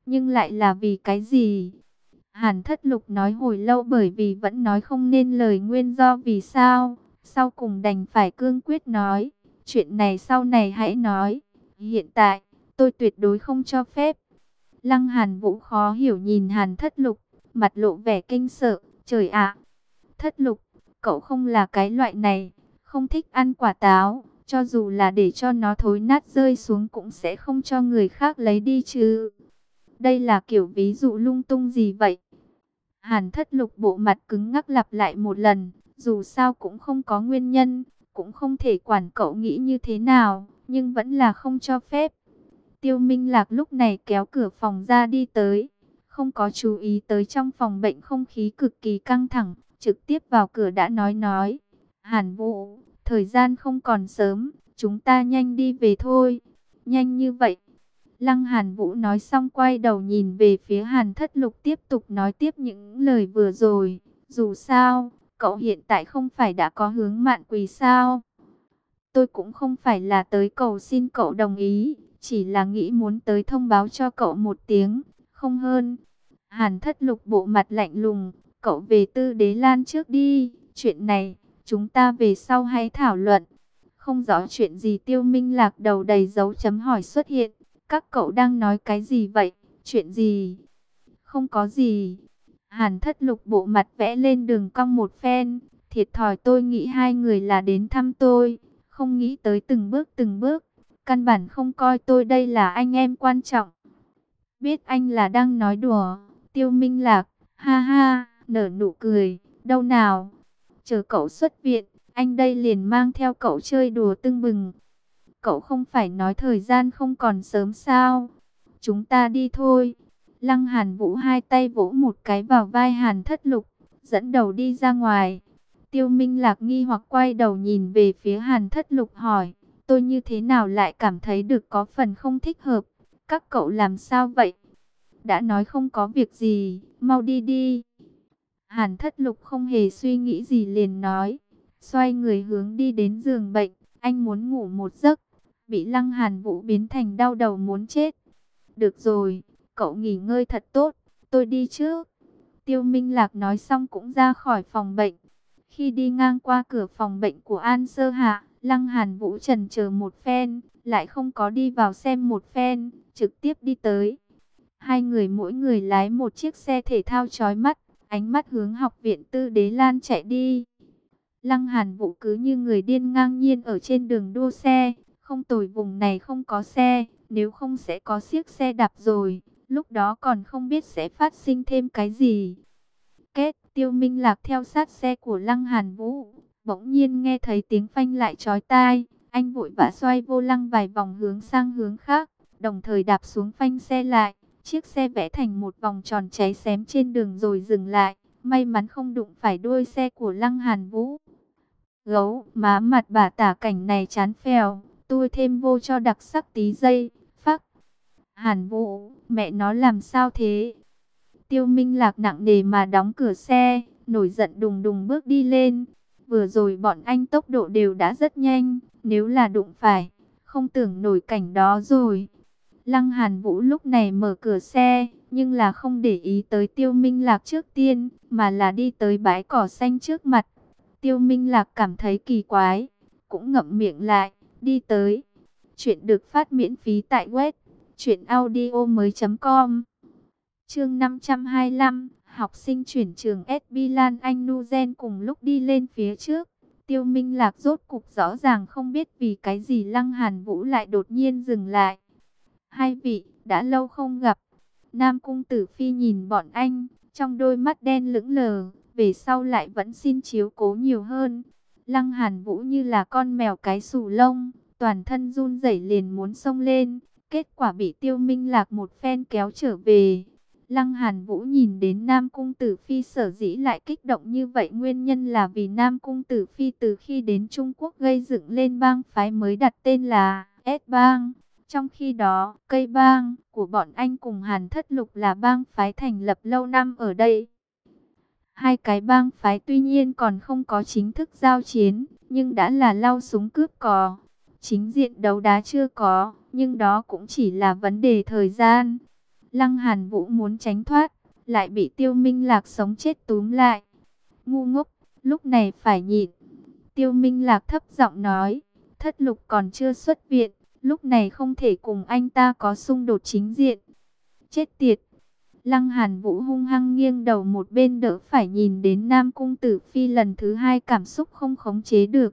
Nhưng lại là vì cái gì? Hàn Thất Lục nói hồi lâu bởi vì vẫn nói không nên lời nguyên do vì sao. Sau cùng đành phải cương quyết nói, chuyện này sau này hãy nói. Hiện tại, tôi tuyệt đối không cho phép. Lăng Hàn Vũ khó hiểu nhìn Hàn Thất Lục, mặt lộ vẻ kinh sợ. Trời ạ! Thất Lục, cậu không là cái loại này, không thích ăn quả táo. Cho dù là để cho nó thối nát rơi xuống cũng sẽ không cho người khác lấy đi chứ. Đây là kiểu ví dụ lung tung gì vậy? Hàn Thất Lục bộ mặt cứng ngắc lặp lại một lần, dù sao cũng không có nguyên nhân, cũng không thể quản cậu nghĩ như thế nào, nhưng vẫn là không cho phép. Tiêu Minh Lạc lúc này kéo cửa phòng ra đi tới, không có chú ý tới trong phòng bệnh không khí cực kỳ căng thẳng, trực tiếp vào cửa đã nói. Hàn Vũ, thời gian không còn sớm, chúng ta nhanh đi về thôi. Nhanh như vậy? Lăng Hàn Vũ nói xong quay đầu nhìn về phía Hàn Thất Lục tiếp tục nói tiếp những lời vừa rồi. Dù sao, cậu hiện tại không phải đã có hướng mạn quỳ sao? Tôi cũng không phải là tới cầu xin cậu đồng ý, chỉ là nghĩ muốn tới thông báo cho cậu một tiếng, không hơn. Hàn Thất Lục bộ mặt lạnh lùng, cậu về Tư Đế Lan trước đi, chuyện này, chúng ta về sau hãy thảo luận. Không rõ chuyện gì Tiêu Minh Lạc đầu đầy dấu chấm hỏi xuất hiện. Các cậu đang nói cái gì vậy? Chuyện gì? Không có gì. Hàn Thất Lục bộ mặt vẽ lên đường cong một phen. Thiệt thòi tôi nghĩ hai người là đến thăm tôi. Không nghĩ tới từng bước. Căn bản không coi tôi đây là anh em quan trọng. Biết anh là đang nói đùa. Tiêu Minh Lạc, ha ha, nở nụ cười. Đâu nào? Chờ cậu xuất viện, anh đây liền mang theo cậu chơi đùa tưng bừng. Cậu không phải nói thời gian không còn sớm sao? Chúng ta đi thôi. Lăng Hàn Vũ hai tay vỗ một cái vào vai Hàn Thất Lục, dẫn đầu đi ra ngoài. Tiêu Minh Lạc nghi hoặc quay đầu nhìn về phía Hàn Thất Lục hỏi, tôi như thế nào lại cảm thấy được có phần không thích hợp? Các cậu làm sao vậy? Đã nói không có việc gì, mau đi đi. Hàn Thất Lục không hề suy nghĩ gì liền nói, xoay người hướng đi đến giường bệnh, anh muốn ngủ một giấc. Bị Lăng Hàn Vũ biến thành đau đầu muốn chết. Được rồi, cậu nghỉ ngơi thật tốt, tôi đi trước. Tiêu Minh Lạc nói xong cũng ra khỏi phòng bệnh. Khi đi ngang qua cửa phòng bệnh của An Sơ Hạ, Lăng Hàn Vũ chần chờ một phen, lại không có đi vào xem một phen, trực tiếp đi tới. Hai người mỗi người lái một chiếc xe thể thao chói mắt, ánh mắt hướng học viện Tư Đế Lan chạy đi. Lăng Hàn Vũ cứ như người điên ngang nhiên ở trên đường đua xe. Không tồi, vùng này không có xe, nếu không sẽ có chiếc xe đạp rồi, lúc đó còn không biết sẽ phát sinh thêm cái gì. Tiêu Minh Lạc theo sát xe của Lăng Hàn Vũ, bỗng nhiên nghe thấy tiếng phanh lại chói tai, anh vội vã xoay vô lăng vài vòng hướng sang hướng khác, đồng thời đạp xuống phanh xe lại, chiếc xe vẽ thành một vòng tròn cháy xém trên đường rồi dừng lại, may mắn không đụng phải đuôi xe của Lăng Hàn Vũ. Gấu, má mặt bà tả cảnh này chán phèo, tôi thêm vô cho đặc sắc tí giây, phắc. Hàn Vũ, mẹ nó làm sao thế? Tiêu Minh Lạc nặng nề mà đóng cửa xe, nổi giận đùng đùng bước đi lên. Vừa rồi bọn anh tốc độ đều đã rất nhanh, nếu là đụng phải, không tưởng nổi cảnh đó rồi. Lăng Hàn Vũ lúc này mở cửa xe, nhưng là không để ý tới Tiêu Minh Lạc trước tiên, mà là đi tới bãi cỏ xanh trước mặt. Tiêu Minh Lạc cảm thấy kỳ quái, cũng ngậm miệng lại, đi tới. Chuyện được phát miễn phí tại web truyệnaudiomoi.com. Chương 525, học sinh chuyển trường SB Lan Anh Nuzen cùng lúc đi lên phía trước. Tiêu Minh Lạc rốt cục rõ ràng không biết vì cái gì Lăng Hàn Vũ lại đột nhiên dừng lại. Hai vị, đã lâu không gặp. Nam Cung Tử Phi nhìn bọn anh, trong đôi mắt đen lững lờ, về sau lại vẫn xin chiếu cố nhiều hơn. Lăng Hàn Vũ như là con mèo cái xù lông, toàn thân run rẩy liền muốn xông lên, kết quả bị Tiêu Minh Lạc một phen kéo trở về. Lăng Hàn Vũ nhìn đến Nam Cung Tử Phi sở dĩ lại kích động như vậy, nguyên nhân là vì Nam Cung Tử Phi từ khi đến Trung Quốc gây dựng lên bang phái mới đặt tên là S-bang. Trong khi đó, cây bang của bọn anh cùng Hàn Thất Lục là bang phái thành lập lâu năm ở đây. Hai cái bang phái tuy nhiên còn không có chính thức giao chiến, nhưng đã là lau súng cướp cò. Chính diện đấu đá chưa có, nhưng đó cũng chỉ là vấn đề thời gian. Lăng Hàn Vũ muốn tránh thoát, lại bị Tiêu Minh Lạc sống chết túm lại. Ngu ngốc, lúc này phải nhịn. Tiêu Minh Lạc thấp giọng nói, Thất Lục còn chưa xuất viện, lúc này không thể cùng anh ta có xung đột chính diện. Chết tiệt! Lăng Hàn Vũ hung hăng nghiêng đầu một bên đỡ phải nhìn đến Nam Cung Tử Phi lần thứ hai, cảm xúc không khống chế được.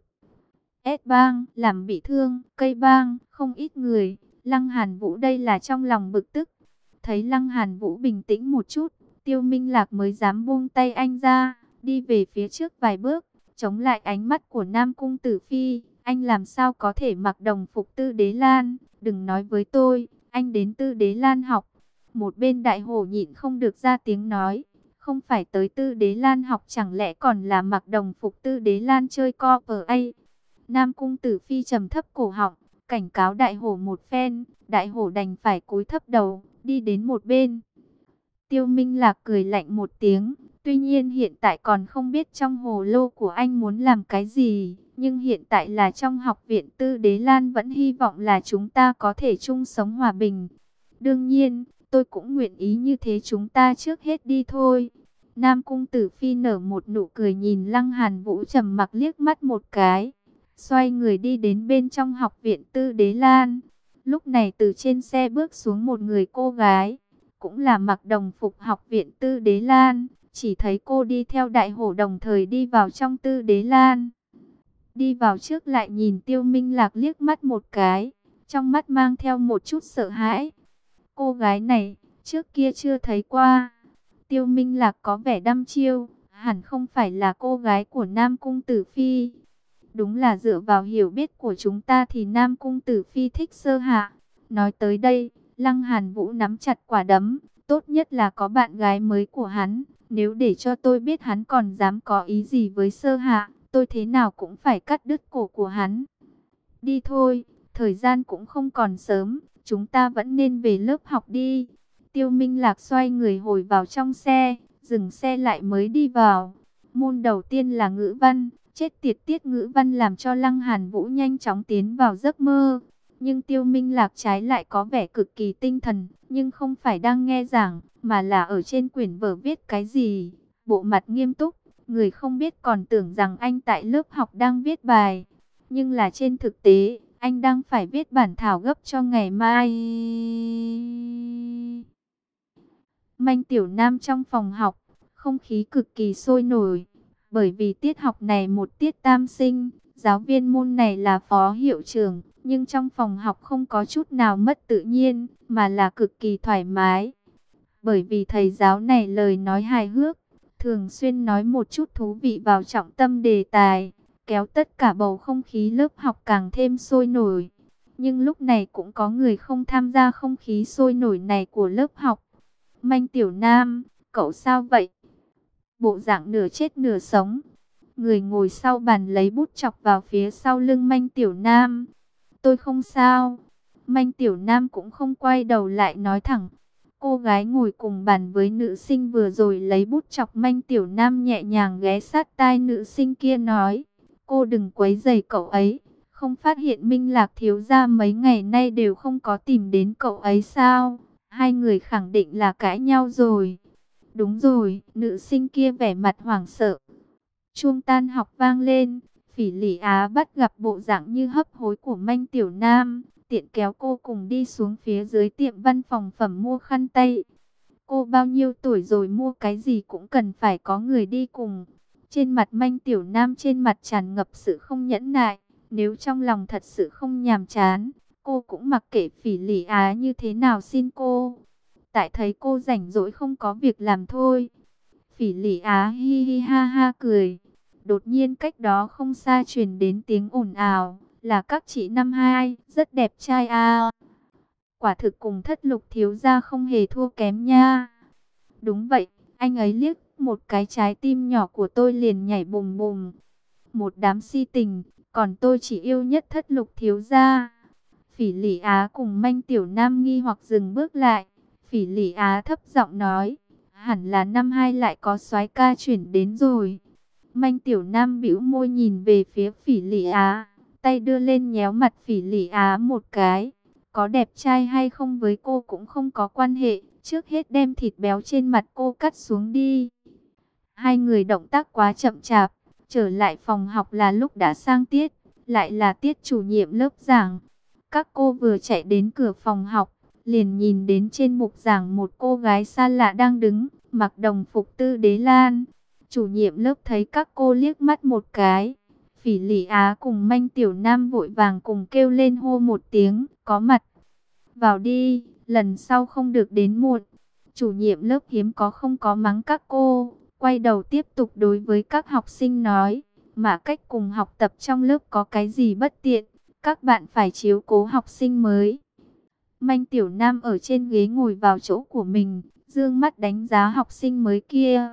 S bang làm bị thương, cây bang không ít người. Lăng Hàn Vũ đây là trong lòng bực tức. Thấy Lăng Hàn Vũ bình tĩnh một chút, Tiêu Minh Lạc mới dám buông tay anh ra, đi về phía trước vài bước, chống lại ánh mắt của Nam Cung Tử Phi. Anh làm sao có thể mặc đồng phục Tư Đế Lan? Đừng nói với tôi, anh đến Tư Đế Lan học. Một bên đại hổ nhịn không được ra tiếng nói, không phải tới Tư Đế Lan học chẳng lẽ còn là mặc đồng phục Tư Đế Lan chơi co-play? Nam Cung Tử Phi trầm thấp cổ họng, cảnh cáo đại hổ một phen, đại hổ đành phải cúi thấp đầu, đi đến một bên. Tiêu Minh Lạc cười lạnh một tiếng, tuy nhiên hiện tại còn không biết trong hồ lô của anh muốn làm cái gì, nhưng hiện tại là trong học viện Tư Đế Lan vẫn hy vọng là chúng ta có thể chung sống hòa bình. Đương nhiên, tôi cũng nguyện ý như thế, chúng ta trước hết đi thôi. Nam Cung Tử Phi nở một nụ cười nhìn Lăng Hàn Vũ trầm mặc liếc mắt một cái, xoay người đi đến bên trong học viện Tư Đế Lan. Lúc này từ trên xe bước xuống một người cô gái, cũng là mặc đồng phục học viện Tư Đế Lan. Chỉ thấy cô đi theo đại hổ đồng thời đi vào trong Tư Đế Lan. Đi vào trước lại nhìn Tiêu Minh Lạc liếc mắt một cái, trong mắt mang theo một chút sợ hãi. Cô gái này, trước kia chưa thấy qua. Tiêu Minh Lạc có vẻ đăm chiêu, hẳn không phải là cô gái của Nam Cung Tử Phi. Đúng là dựa vào hiểu biết của chúng ta thì Nam Cung Tử Phi thích Sơ Hạ. Nói tới đây, Lăng Hàn Vũ nắm chặt quả đấm, tốt nhất là có bạn gái mới của hắn. Nếu để cho tôi biết hắn còn dám có ý gì với Sơ Hạ, tôi thế nào cũng phải cắt đứt cổ của hắn. Đi thôi, thời gian cũng không còn sớm, chúng ta vẫn nên về lớp học đi. Tiêu Minh Lạc xoay người hồi vào trong xe, dừng xe lại mới đi vào. Môn đầu tiên là ngữ văn, chết tiệt tiết ngữ văn làm cho Lăng Hàn Vũ nhanh chóng tiến vào giấc mơ. Nhưng Tiêu Minh Lạc trái lại có vẻ cực kỳ tinh thần, nhưng không phải đang nghe giảng, mà là ở trên quyển vở viết cái gì. Bộ mặt nghiêm túc, người không biết còn tưởng rằng anh tại lớp học đang viết bài. Nhưng là trên thực tế, anh đang phải viết bản thảo gấp cho ngày mai. Manh Tiểu Nam trong phòng học, không khí cực kỳ sôi nổi. Bởi vì tiết học này một tiết tam sinh, giáo viên môn này là phó hiệu trưởng, nhưng trong phòng học không có chút nào mất tự nhiên, mà là cực kỳ thoải mái. Bởi vì thầy giáo này lời nói hài hước, thường xuyên nói một chút thú vị vào trọng tâm đề tài, kéo tất cả bầu không khí lớp học càng thêm sôi nổi. Nhưng lúc này cũng có người không tham gia không khí sôi nổi này của lớp học. Manh Tiểu Nam, cậu sao vậy? Bộ dạng nửa chết nửa sống. Người ngồi sau bàn lấy bút chọc vào phía sau lưng Manh Tiểu Nam. Tôi không sao. Manh Tiểu Nam cũng không quay đầu lại nói thẳng. Cô gái ngồi cùng bàn với nữ sinh vừa rồi lấy bút chọc Manh Tiểu Nam nhẹ nhàng ghé sát tai nữ sinh kia nói. Cô đừng quấy rầy cậu ấy. Không phát hiện Minh Lạc thiếu gia mấy ngày nay đều không có tìm đến cậu ấy sao? Hai người khẳng định là cãi nhau rồi. Đúng rồi, nữ sinh kia vẻ mặt hoảng sợ. Chuông tan học vang lên, Phỉ Lỷ Á bắt gặp bộ dạng như hấp hối của Manh Tiểu Nam, tiện kéo cô cùng đi xuống phía dưới tiệm văn phòng phẩm mua khăn tay. Cô bao nhiêu tuổi rồi, mua cái gì cũng cần phải có người đi cùng. Trên mặt Manh Tiểu Nam trên mặt tràn ngập sự không nhẫn nại, nếu trong lòng thật sự không nhàm chán, cô cũng mặc kệ Phỉ Lỷ Á như thế nào xin cô. Tại thấy cô rảnh rỗi không có việc làm thôi. Phỉ Lỷ Á hi hi ha ha cười. Đột nhiên cách đó không xa truyền đến tiếng ồn ào, là các chị năm hai, rất đẹp trai à. Quả thực cùng Thất Lục thiếu gia không hề thua kém nha. Đúng vậy, anh ấy liếc một cái trái tim nhỏ của tôi liền nhảy bùm bùm. Một đám si tình, còn tôi chỉ yêu nhất Thất Lục thiếu gia. Phỉ Lỷ Á cùng Manh Tiểu Nam nghi hoặc dừng bước lại. Phỉ Lỷ Á thấp giọng nói, hẳn là năm hai lại có soái ca chuyển đến rồi. Manh Tiểu Nam bĩu môi nhìn về phía Phỉ Lỷ Á, tay đưa lên nhéo mặt Phỉ Lỷ Á một cái. Có đẹp trai hay không với cô cũng không có quan hệ, trước hết đem thịt béo trên mặt cô cắt xuống đi. Hai người động tác quá chậm chạp, trở lại phòng học là lúc đã sang tiết, lại là tiết chủ nhiệm lớp giảng. Các cô vừa chạy đến cửa phòng học, liền nhìn đến trên bục giảng một cô gái xa lạ đang đứng, mặc đồng phục Tư Đế Lan. Chủ nhiệm lớp thấy các cô liếc mắt một cái. Phỉ Lị Á cùng Manh Tiểu Nam vội vàng cùng kêu lên hô một tiếng, có mặt. Vào đi, lần sau không được đến muộn. Chủ nhiệm lớp hiếm có không có mắng các cô, quay đầu tiếp tục đối với các học sinh nói, mà cách cùng học tập trong lớp có cái gì bất tiện, các bạn phải chiếu cố học sinh mới. Manh Tiểu Nam ở trên ghế ngồi vào chỗ của mình, dương mắt đánh giá học sinh mới kia.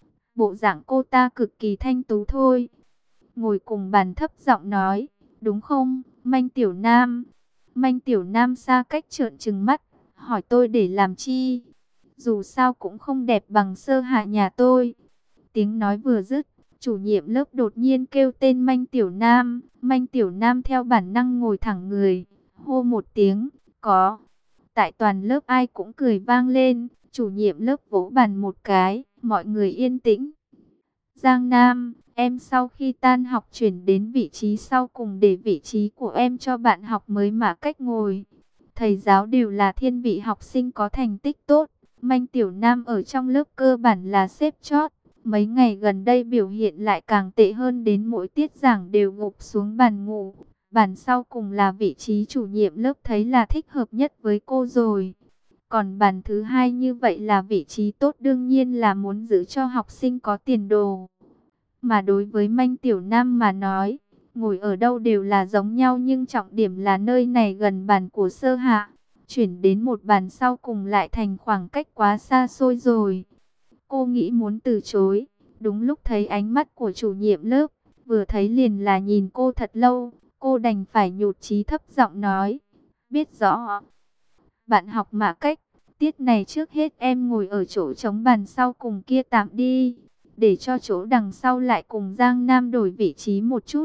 Bộ dạng cô ta cực kỳ thanh tú thôi. Ngồi cùng bàn thấp giọng nói, đúng không, Manh Tiểu Nam? Manh Tiểu Nam xa cách trợn trừng mắt, hỏi tôi để làm chi? Dù sao cũng không đẹp bằng Sơ Hạ nhà tôi. Tiếng nói vừa dứt, chủ nhiệm lớp đột nhiên kêu tên Manh Tiểu Nam. Manh Tiểu Nam theo bản năng ngồi thẳng người, hô một tiếng, có. Tại toàn lớp ai cũng cười vang lên, chủ nhiệm lớp vỗ bàn một cái, mọi người yên tĩnh. Giang Nam, em sau khi tan học chuyển đến vị trí sau cùng để vị trí của em cho bạn học mới mà cách ngồi. Thầy giáo đều là thiên vị học sinh có thành tích tốt. Manh Tiểu Nam ở trong lớp cơ bản là xếp chót. Mấy ngày gần đây biểu hiện lại càng tệ hơn, đến mỗi tiết giảng đều gục xuống bàn ngủ. Bàn sau cùng là vị trí chủ nhiệm lớp thấy là thích hợp nhất với cô rồi. Còn bàn thứ hai như vậy là vị trí tốt, đương nhiên là muốn giữ cho học sinh có tiền đồ. Mà đối với Manh Tiểu Nam mà nói, ngồi ở đâu đều là giống nhau, nhưng trọng điểm là nơi này gần bàn của Sơ Hạ. Chuyển đến một bàn sau cùng lại thành khoảng cách quá xa xôi rồi. Cô nghĩ muốn từ chối, đúng lúc thấy ánh mắt của chủ nhiệm lớp, vừa thấy liền là nhìn cô thật lâu, cô đành phải nhụt chí thấp giọng nói, biết rõ. Bạn học Mã Cách, tiết này trước hết em ngồi ở chỗ trống bàn sau cùng kia tạm đi, để cho chỗ đằng sau lại cùng Giang Nam đổi vị trí một chút.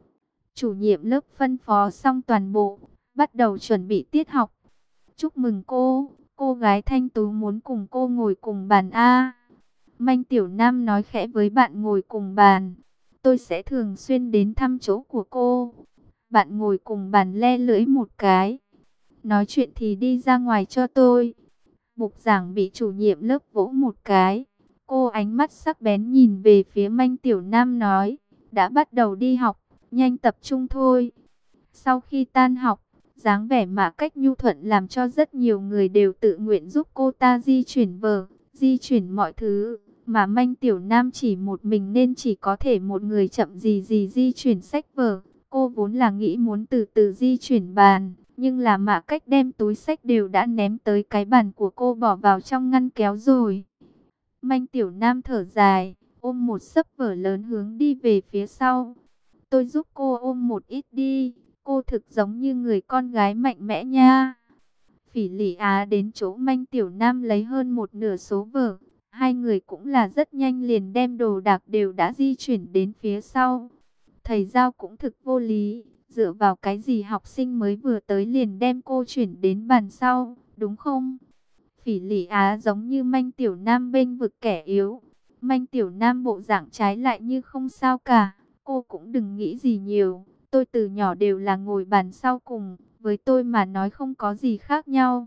Chủ nhiệm lớp phân phó xong toàn bộ, bắt đầu chuẩn bị tiết học. Chúc mừng cô gái thanh tú muốn cùng cô ngồi cùng bàn A. Manh Tiểu Nam nói khẽ với bạn ngồi cùng bàn, tôi sẽ thường xuyên đến thăm chỗ của cô. Bạn ngồi cùng bàn le lưỡi một cái, nói chuyện thì đi ra ngoài cho tôi. Bục giảng bị chủ nhiệm lớp vỗ một cái. Cô ánh mắt sắc bén nhìn về phía Manh Tiểu Nam nói, đã bắt đầu đi học, nhanh tập trung thôi. Sau khi tan học, dáng vẻ Mã Cách nhu thuận làm cho rất nhiều người đều tự nguyện giúp cô ta di chuyển vở, di chuyển mọi thứ. Mà Manh Tiểu Nam chỉ một mình nên chỉ có thể một người chậm gì di chuyển sách vở. Cô vốn là nghĩ muốn từ từ di chuyển bàn, nhưng là Mã Cách đem túi sách đều đã ném tới cái bàn của cô, bỏ vào trong ngăn kéo rồi. Manh Tiểu Nam thở dài, ôm một xấp vở lớn hướng đi về phía sau. Tôi giúp cô ôm một ít đi, cô thực giống như người con gái mạnh mẽ nha. Phỉ Lị Á đến chỗ Manh Tiểu Nam lấy hơn một nửa số vở. Hai người cũng là rất nhanh liền đem đồ đạc đều đã di chuyển đến phía sau. Thầy Giao cũng thực vô lý, dựa vào cái gì học sinh mới vừa tới liền đem cô chuyển đến bàn sau, đúng không? Phỉ Lị Á giống như Manh Tiểu Nam bênh vực kẻ yếu. Manh Tiểu Nam bộ dạng trái lại như không sao cả. Cô cũng đừng nghĩ gì nhiều. Tôi từ nhỏ đều là ngồi bàn sau cùng. Với tôi mà nói không có gì khác nhau.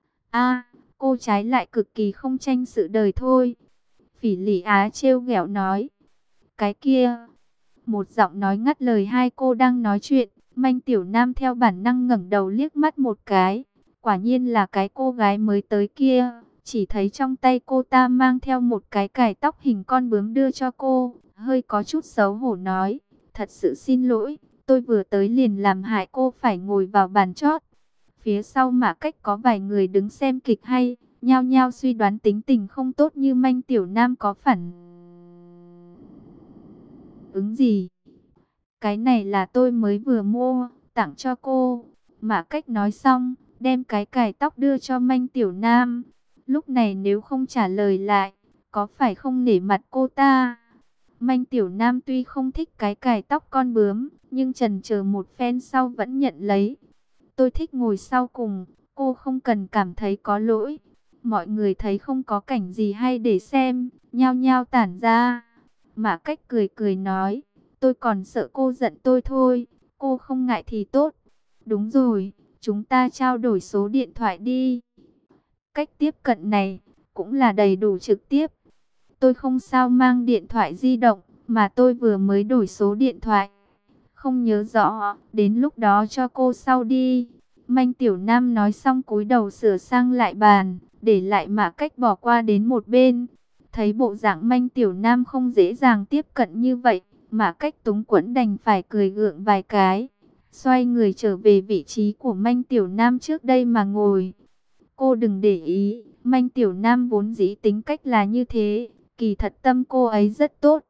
Cô trái lại cực kỳ không tranh sự đời thôi. Phỉ Lị Á trêu ghẹo nói. Cái kia. Một giọng nói ngắt lời hai cô đang nói chuyện. Manh Tiểu Nam theo bản năng ngẩng đầu liếc mắt một cái. Quả nhiên là cái cô gái mới tới kia. Chỉ thấy trong tay cô ta mang theo một cái cài tóc hình con bướm đưa cho cô. Hơi có chút xấu hổ nói. Thật sự xin lỗi, tôi vừa tới liền làm hại cô phải ngồi vào bàn chót. Phía sau Mã Cách có vài người đứng xem kịch hay, nhao nhao suy đoán tính tình không tốt như Manh Tiểu Nam có phản ứng gì. Cái này là tôi mới vừa mua, tặng cho cô. Mã Cách nói xong, đem cái cài tóc đưa cho Manh Tiểu Nam. Lúc này nếu không trả lời lại, có phải không nể mặt cô ta? Manh Tiểu Nam tuy không thích cái cài tóc con bướm, nhưng chần chờ một phen sau vẫn nhận lấy. Tôi thích ngồi sau cùng, cô không cần cảm thấy có lỗi. Mọi người thấy không có cảnh gì hay để xem, nhao nhao tản ra. Mã Cách cười cười nói, tôi còn sợ cô giận tôi thôi, cô không ngại thì tốt. Đúng rồi, chúng ta trao đổi số điện thoại đi. Cách tiếp cận này cũng là đầy đủ trực tiếp. Tôi không sao mang điện thoại di động, mà tôi vừa mới đổi số điện thoại. Không nhớ rõ, đến lúc đó cho cô sau đi. Manh Tiểu Nam nói xong cúi đầu sửa sang lại bàn, để lại Mã Cách bỏ qua đến một bên. Thấy bộ dạng Manh Tiểu Nam không dễ dàng tiếp cận như vậy, Mã Cách túng quẫn đành phải cười gượng vài cái. Xoay người trở về vị trí của Manh Tiểu Nam trước đây mà ngồi. Cô đừng để ý, Manh Tiểu Nam vốn dĩ tính cách là như thế, kỳ thật tâm cô ấy rất tốt.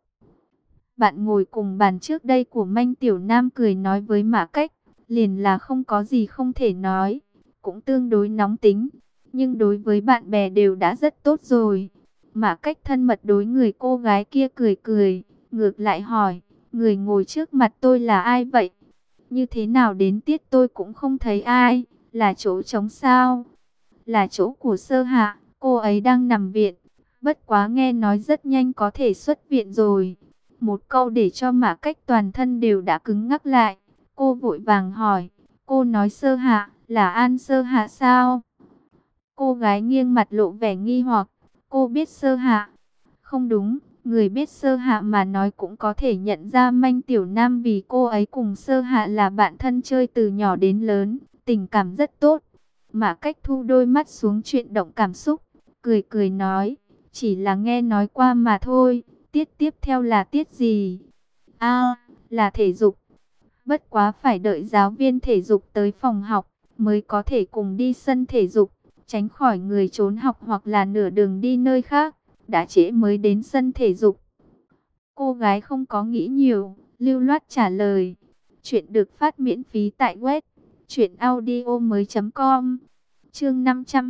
Bạn ngồi cùng bàn trước đây của Manh Tiểu Nam cười nói với Mã Cách, liền là không có gì không thể nói, cũng tương đối nóng tính, nhưng đối với bạn bè đều đã rất tốt rồi. Mã Cách thân mật đối người cô gái kia cười cười, ngược lại hỏi, người ngồi trước mặt tôi là ai vậy? Như thế nào đến tiết tôi cũng không thấy ai, là chỗ trống sao? Là chỗ của Sơ Hạ, cô ấy đang nằm viện, bất quá nghe nói rất nhanh có thể xuất viện rồi. Một câu để cho Mã Cách toàn thân đều đã cứng ngắc lại. Cô vội vàng hỏi, cô nói Sơ Hạ, là An Sơ Hạ sao? Cô gái nghiêng mặt lộ vẻ nghi hoặc, cô biết Sơ Hạ? Không đúng, người biết Sơ Hạ mà nói cũng có thể nhận ra Manh Tiểu Nam, vì cô ấy cùng Sơ Hạ là bạn thân chơi từ nhỏ đến lớn, tình cảm rất tốt. Mã Cách thu đôi mắt xuống chuyện động cảm xúc, cười cười nói, chỉ là nghe nói qua mà thôi. Tiết tiếp theo là tiết gì? À, là thể dục. Bất quá phải đợi giáo viên thể dục tới phòng học mới có thể cùng đi sân thể dục, tránh khỏi người trốn học hoặc là nửa đường đi nơi khác, đã trễ mới đến sân thể dục. Cô gái không có nghĩ nhiều, lưu loát trả lời. Chuyện được phát miễn phí tại web truyệnaudiomoi.com. Chương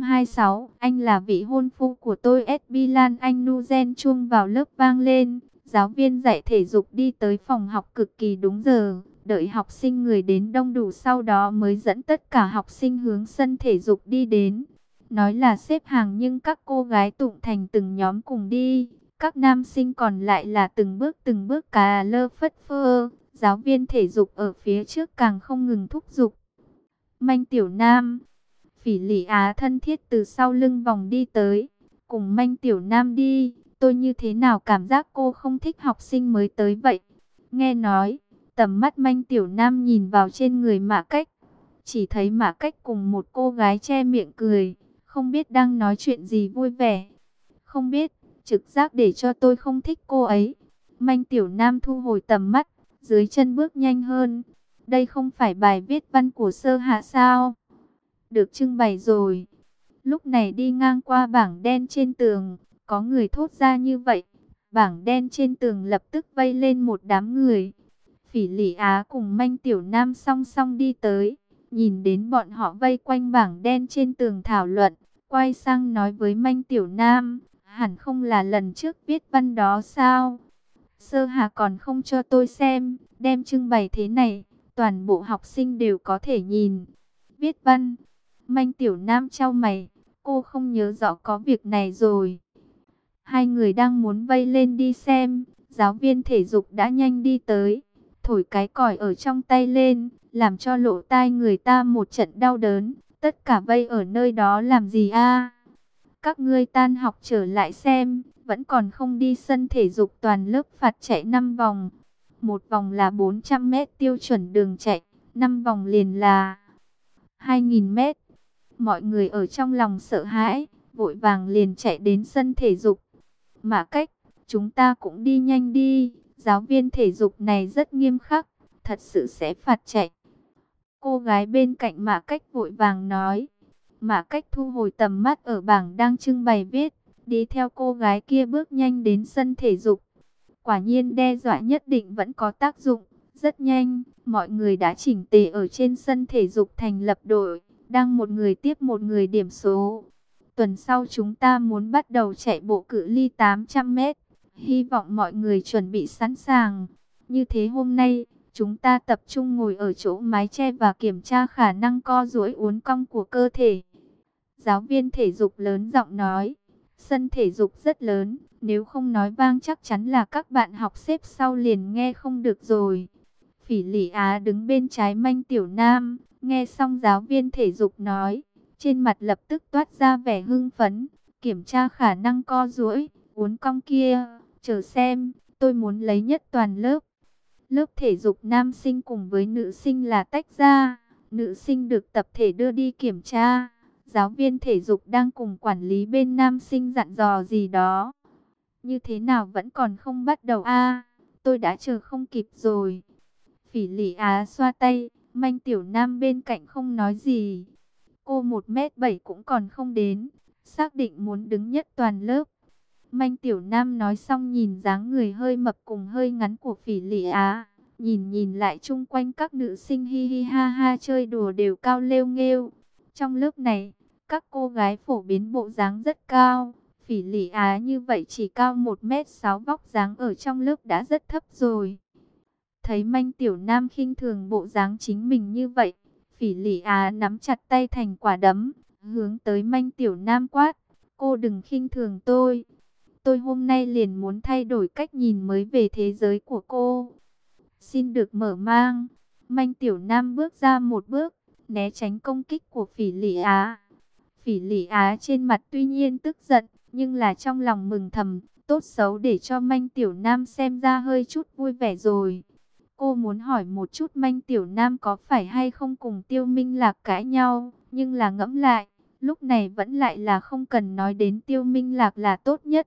526, anh là vị hôn phu của tôi. SB Lan Anh Nuzen chuông vào lớp vang lên. Giáo viên dạy thể dục đi tới phòng học cực kỳ đúng giờ, đợi học sinh người đến đông đủ sau đó mới dẫn tất cả học sinh hướng sân thể dục đi đến. Nói là xếp hàng nhưng các cô gái tụng thành từng nhóm cùng đi, các nam sinh còn lại là từng bước cà lơ phất phơ. Giáo viên thể dục ở phía trước càng không ngừng thúc giục. Manh Tiểu Nam, Phỉ Lị Á thân thiết từ sau lưng vòng đi tới, cùng Manh Tiểu Nam đi. Tôi như thế nào cảm giác cô không thích học sinh mới tới vậy? Nghe nói, tầm mắt Manh Tiểu Nam nhìn vào trên người Mã Cách, chỉ thấy Mã Cách cùng một cô gái che miệng cười, không biết đang nói chuyện gì vui vẻ. Không biết, trực giác để cho tôi không thích cô ấy. Manh Tiểu Nam thu hồi tầm mắt, dưới chân bước nhanh hơn. Đây không phải bài viết văn của Sơ Hạ sao? Được trưng bày rồi. Lúc này đi ngang qua bảng đen trên tường, có người thốt ra như vậy. Bảng đen trên tường lập tức vây lên một đám người. Phỉ Lị Á cùng Manh Tiểu Nam song song đi tới, nhìn đến bọn họ vây quanh bảng đen trên tường thảo luận, quay sang nói với Manh Tiểu Nam, hẳn không là lần trước viết văn đó sao? Sơ Hà còn không cho tôi xem, đem trưng bày thế này, toàn bộ học sinh đều có thể nhìn. Viết văn? Manh Tiểu Nam chau mày, cô không nhớ rõ có việc này rồi. Hai người đang muốn vây lên đi xem, giáo viên thể dục đã nhanh đi tới, thổi cái còi ở trong tay lên, làm cho lỗ tai người ta một trận đau đớn. Tất cả vây ở nơi đó làm gì a? Các ngươi tan học trở lại xem, vẫn còn không đi sân thể dục, toàn lớp phạt chạy 5 vòng. Một vòng là 400 mét tiêu chuẩn đường chạy, 5 vòng liền là 2000 mét. Mọi người ở trong lòng sợ hãi, vội vàng liền chạy đến sân thể dục. Mã Cách, chúng ta cũng đi nhanh đi, giáo viên thể dục này rất nghiêm khắc, thật sự sẽ phạt chạy. Cô gái bên cạnh Mã Cách vội vàng nói. Mã Cách thu hồi tầm mắt ở bảng đang trưng bày viết, đi theo cô gái kia bước nhanh đến sân thể dục. Quả nhiên đe dọa nhất định vẫn có tác dụng. Rất nhanh, mọi người đã chỉnh tề ở trên sân thể dục thành lập đội, đang một người tiếp một người điểm số. Tuần sau chúng ta muốn bắt đầu chạy bộ cự ly 800 mét. Hy vọng mọi người chuẩn bị sẵn sàng. Như thế hôm nay, chúng ta tập trung ngồi ở chỗ mái che và kiểm tra khả năng co duỗi uốn cong của cơ thể. Giáo viên thể dục lớn giọng nói. Sân thể dục rất lớn, nếu không nói vang chắc chắn là các bạn học xếp sau liền nghe không được rồi. Phỉ Lị Á đứng bên trái Manh Tiểu Nam, nghe xong giáo viên thể dục nói, trên mặt lập tức toát ra vẻ hưng phấn, kiểm tra khả năng co duỗi, uốn cong kia, chờ xem, tôi muốn lấy nhất toàn lớp. Lớp thể dục nam sinh cùng với nữ sinh là tách ra, nữ sinh được tập thể đưa đi kiểm tra. Giáo viên thể dục đang cùng quản lý bên nam sinh dặn dò gì đó. Như thế nào vẫn còn không bắt đầu a? Tôi đã chờ không kịp rồi. Phỉ Lị Á xoa tay, Manh Tiểu Nam bên cạnh không nói gì. Cô 1m7 cũng còn không đến, xác định muốn đứng nhất toàn lớp. Manh Tiểu Nam nói xong nhìn dáng người hơi mập cùng hơi ngắn của Phỉ Lị Á. Nhìn lại chung quanh các nữ sinh hi hi ha ha chơi đùa đều cao lêu nghêu. Trong lớp này, các cô gái phổ biến bộ dáng rất cao. Phỉ Lị Á như vậy chỉ cao 1m6, vóc dáng ở trong lớp đã rất thấp rồi. Thấy Manh Tiểu Nam khinh thường bộ dáng chính mình như vậy, Phỉ Lị Á nắm chặt tay thành quả đấm, hướng tới Manh Tiểu Nam quát, cô đừng khinh thường tôi. Tôi hôm nay liền muốn thay đổi cách nhìn mới về thế giới của cô. Xin được mở mang. Manh Tiểu Nam bước ra một bước, né tránh công kích của Phỉ Lị Á. Phỉ Lị Á trên mặt tuy nhiên tức giận, nhưng là trong lòng mừng thầm, tốt xấu để cho Manh Tiểu Nam xem ra hơi chút vui vẻ rồi. Cô muốn hỏi một chút Manh Tiểu Nam có phải hay không cùng Tiêu Minh Lạc cãi nhau, nhưng là ngẫm lại, lúc này vẫn lại là không cần nói đến Tiêu Minh Lạc là tốt nhất.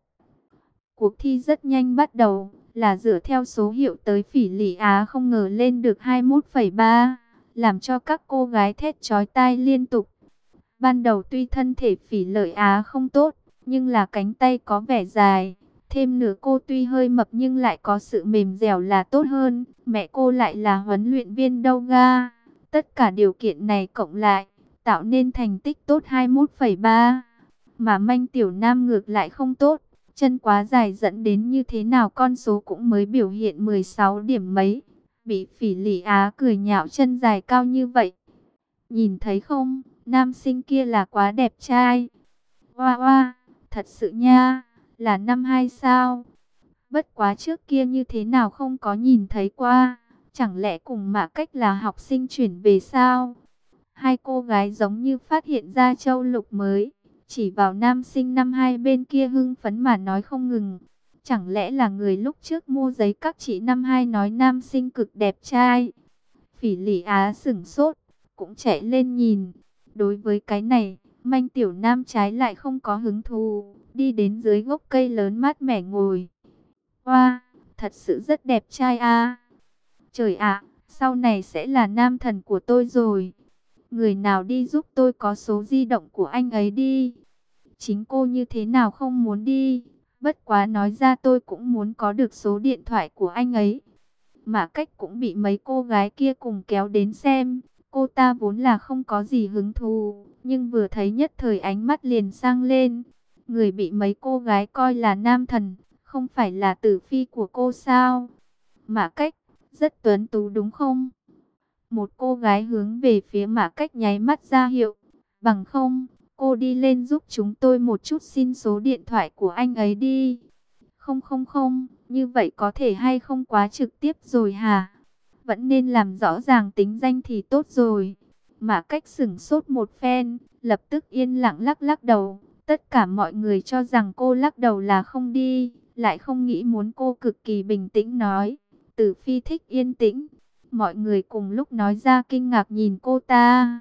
Cuộc thi rất nhanh bắt đầu, là dựa theo số hiệu tới. Phỉ Lị Á không ngờ lên được 21,3, làm cho các cô gái thét chói tai liên tục. Ban đầu tuy thân thể Phỉ Lợi Á không tốt, nhưng là cánh tay có vẻ dài. Thêm nữa cô tuy hơi mập nhưng lại có sự mềm dẻo là tốt hơn. Mẹ cô lại là huấn luyện viên yoga. Tất cả điều kiện này cộng lại, tạo nên thành tích tốt 21,3. Mà Manh Tiểu Nam ngược lại không tốt. Chân quá dài dẫn đến như thế nào con số cũng mới biểu hiện 16 điểm mấy. Bị Phỉ Lị Á cười nhạo chân dài cao như vậy. Nhìn thấy không, nam sinh kia là quá đẹp trai. Oa oa, thật sự nha, là năm 2 sao. Bất quá trước kia như thế nào không có nhìn thấy qua. Chẳng lẽ cùng Mã Cách là học sinh chuyển về sao? Hai cô gái giống như phát hiện ra châu lục mới. Chỉ vào nam sinh năm 2 bên kia hưng phấn mà nói không ngừng. Chẳng lẽ là người lúc trước mua giấy các chị năm 2 nói nam sinh cực đẹp trai? Phỉ Lị Á sửng sốt, cũng chạy lên nhìn. Đối với cái này, Manh Tiểu Nam trái lại không có hứng thú, đi đến dưới gốc cây lớn mát mẻ ngồi. Wow, thật sự rất đẹp trai a. Trời ạ, sau này sẽ là nam thần của tôi rồi. Người nào đi giúp tôi có số di động của anh ấy đi. Chính cô như thế nào không muốn đi. Bất quá nói ra tôi cũng muốn có được số điện thoại của anh ấy. Mã Cách cũng bị mấy cô gái kia cùng kéo đến xem. Cô ta vốn là không có gì hứng thú, nhưng vừa thấy nhất thời ánh mắt liền sang lên. Người bị mấy cô gái coi là nam thần, không phải là tử phi của cô sao? Mã Cách, rất tuấn tú đúng không? Một cô gái hướng về phía Mã Cách nháy mắt ra hiệu. Bằng không, cô đi lên giúp chúng tôi một chút, xin số điện thoại của anh ấy đi. Không không không, như vậy có thể hay không quá trực tiếp rồi hả? Vẫn nên làm rõ ràng tính danh thì tốt rồi. Mã Cách sửng sốt một phen, lập tức yên lặng lắc lắc đầu. Tất cả mọi người cho rằng cô lắc đầu là không đi, lại không nghĩ muốn cô cực kỳ bình tĩnh nói. Tử Phi thích yên tĩnh. Mọi người cùng lúc nói ra kinh ngạc nhìn cô ta.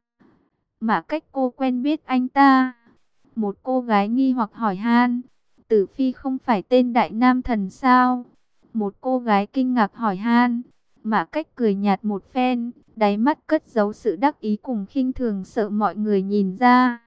Mã Cách cô quen biết anh ta. Một cô gái nghi hoặc hỏi han. Tử Phi không phải tên đại nam thần sao? Một cô gái kinh ngạc hỏi han. Mã Cách cười nhạt một phen, đáy mắt cất giấu sự đắc ý cùng khinh thường, sợ mọi người nhìn ra.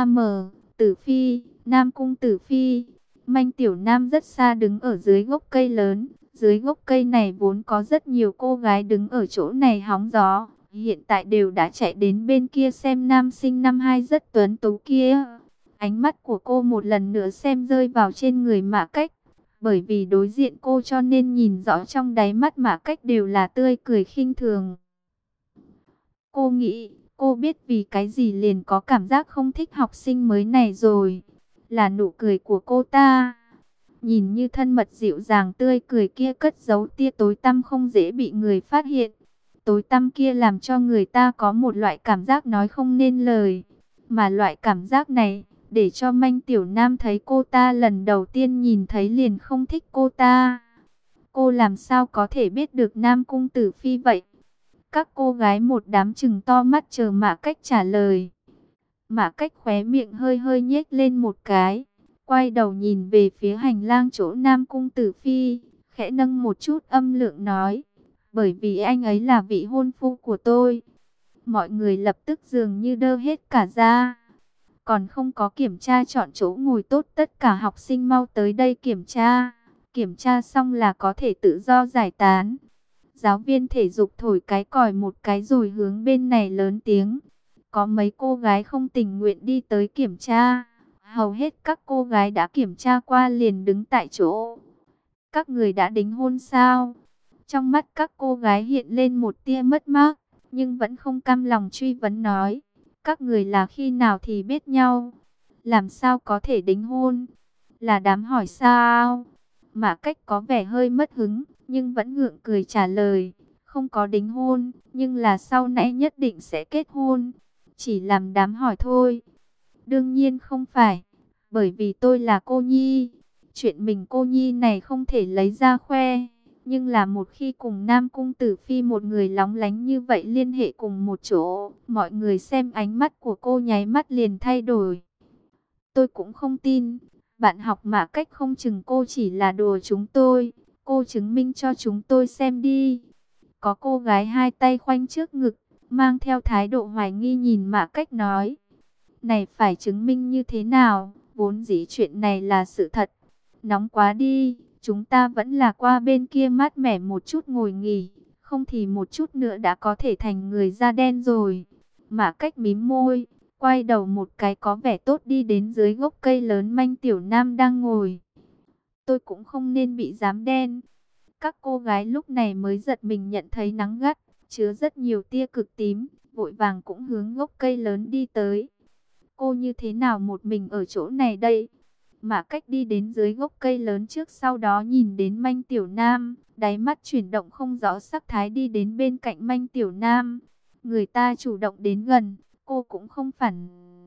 Tử Phi, Nam Cung Tử Phi. Manh Tiểu Nam rất xa đứng ở dưới gốc cây lớn. Dưới gốc cây này vốn có rất nhiều cô gái đứng ở chỗ này hóng gió. Hiện tại đều đã chạy đến bên kia xem nam sinh năm 2 rất tuấn tú kia. Ánh mắt của cô một lần nữa xem rơi vào trên người Mã Cách. Bởi vì đối diện cô cho nên nhìn rõ trong đáy mắt Mã Cách đều là tươi cười khinh thường. Cô nghĩ, Cô biết vì cái gì liền có cảm giác không thích học sinh mới này rồi. Là nụ cười của cô ta. Nhìn như thân mật dịu dàng tươi cười kia cất giấu tia tối tăm không dễ bị người phát hiện. Tối tăm kia làm cho người ta có một loại cảm giác nói không nên lời. Mà loại cảm giác này, để cho Manh Tiểu Nam thấy cô ta lần đầu tiên nhìn thấy liền không thích cô ta. Cô làm sao có thể biết được Nam Cung Tử Phi vậy? Các cô gái một đám chừng to mắt chờ Mã Cách trả lời. Mã Cách khóe miệng hơi hơi nhếch lên một cái, quay đầu nhìn về phía hành lang chỗ Nam Cung Tử Phi, khẽ nâng một chút âm lượng nói, bởi vì anh ấy là vị hôn phu của tôi. Mọi người lập tức dường như đơ hết cả ra. Còn không có kiểm tra chọn chỗ ngồi tốt, tất cả học sinh mau tới đây kiểm tra. Kiểm tra xong là có thể tự do giải tán. Giáo viên thể dục thổi cái còi một cái rồi hướng bên này lớn tiếng. Có mấy cô gái không tình nguyện đi tới kiểm tra. Hầu hết các cô gái đã kiểm tra qua liền đứng tại chỗ. Các người đã đính hôn sao? Trong mắt các cô gái hiện lên một tia mất mát, nhưng vẫn không cam lòng truy vấn nói. Các người là khi nào thì biết nhau? Làm sao có thể đính hôn? Là đám hỏi sao? Mã Cách có vẻ hơi mất hứng, nhưng vẫn gượng cười trả lời. Không có đính hôn, nhưng là sau nãy nhất định sẽ kết hôn. Chỉ làm đám hỏi thôi. Đương nhiên không phải, bởi vì tôi là cô nhi. Chuyện mình cô nhi này không thể lấy ra khoe. Nhưng là một khi cùng Nam Cung Tử Phi một người lóng lánh như vậy liên hệ cùng một chỗ, mọi người xem ánh mắt của cô nháy mắt liền thay đổi. Tôi cũng không tin, bạn học Mã Cách không chừng cô chỉ là đùa chúng tôi. Cô chứng minh cho chúng tôi xem đi. Có cô gái hai tay khoanh trước ngực, mang theo thái độ hoài nghi nhìn Mã Cách nói. Này phải chứng minh như thế nào, vốn dĩ chuyện này là sự thật. Nóng quá đi, chúng ta vẫn là qua bên kia mát mẻ một chút ngồi nghỉ, không thì một chút nữa đã có thể thành người da đen rồi. Mã Cách mím môi, quay đầu một cái có vẻ tốt đi đến dưới gốc cây lớn Manh Tiểu Nam đang ngồi. Tôi cũng không nên bị dám đen. Các cô gái lúc này mới giật mình nhận thấy nắng gắt, chứa rất nhiều tia cực tím, vội vàng cũng hướng gốc cây lớn đi tới. Cô như thế nào một mình ở chỗ này đây? Mã Cách đi đến dưới gốc cây lớn trước, sau đó nhìn đến Manh Tiểu Nam, đáy mắt chuyển động không rõ sắc thái đi đến bên cạnh Manh Tiểu Nam. Người ta chủ động đến gần, cô cũng không phản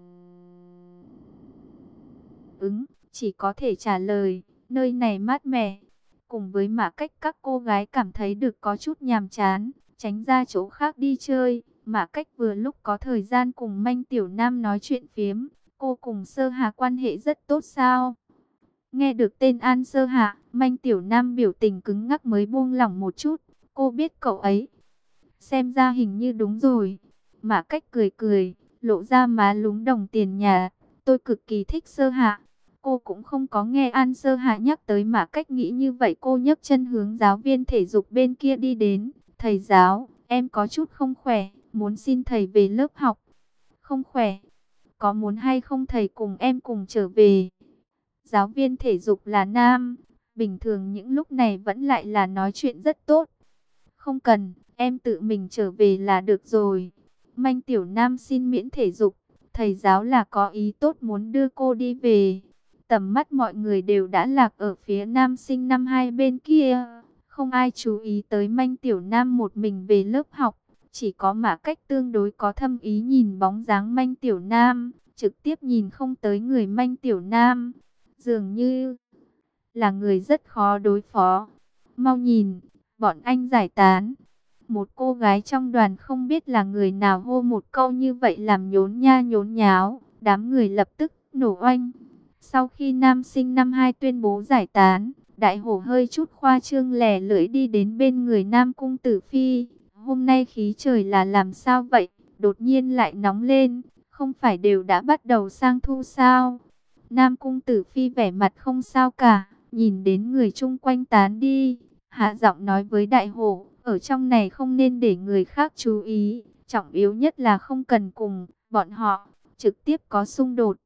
ứng, chỉ có thể trả lời, nơi này mát mẻ. Cùng với Mã Cách, các cô gái cảm thấy được có chút nhàm chán, tránh ra chỗ khác đi chơi. Mã Cách vừa lúc có thời gian cùng Manh Tiểu Nam nói chuyện phiếm. Cô cùng Sơ Hà quan hệ rất tốt sao? Nghe được tên An Sơ Hà, Manh Tiểu Nam biểu tình cứng ngắc mới buông lỏng một chút. Cô biết cậu ấy. Xem ra hình như đúng rồi. Mã Cách cười cười, lộ ra má lúm đồng tiền nhà. Tôi cực kỳ thích Sơ Hà. Cô cũng không có nghe An Sơ Hà nhắc tới Mã Cách nghĩ như vậy. Cô nhấc chân hướng giáo viên thể dục bên kia đi đến. Thầy giáo, em có chút không khỏe, muốn xin thầy về lớp học. Không khỏe, có muốn hay không thầy cùng em cùng trở về? Giáo viên thể dục là nam, bình thường những lúc này vẫn lại là nói chuyện rất tốt. Không cần, em tự mình trở về là được rồi. Manh Tiểu Nam xin miễn thể dục, thầy giáo là có ý tốt muốn đưa cô đi về. Tầm mắt mọi người đều đã lạc ở phía nam sinh năm hai bên kia. Không ai chú ý tới Manh Tiểu Nam một mình về lớp học. Chỉ có Mã Cách tương đối có thâm ý nhìn bóng dáng Manh Tiểu Nam, trực tiếp nhìn không tới người Manh Tiểu Nam. Dường như là người rất khó đối phó. Mau nhìn, bọn anh giải tán. Một cô gái trong đoàn không biết là người nào hô một câu như vậy làm nhốn nha nhốn nháo. Đám người lập tức nổ oanh. Sau khi nam sinh năm 2 tuyên bố giải tán, Đại Hổ hơi chút khoa trương lẻ lưỡi đi đến bên người Nam Cung Tử Phi. Hôm nay khí trời là làm sao vậy? Đột nhiên lại nóng lên, không phải đều đã bắt đầu sang thu sao? Nam Cung Tử Phi vẻ mặt không sao cả, nhìn đến người chung quanh tán đi, hạ giọng nói với Đại Hổ, ở trong này không nên để người khác chú ý, trọng yếu nhất là không cần cùng bọn họ trực tiếp có xung đột.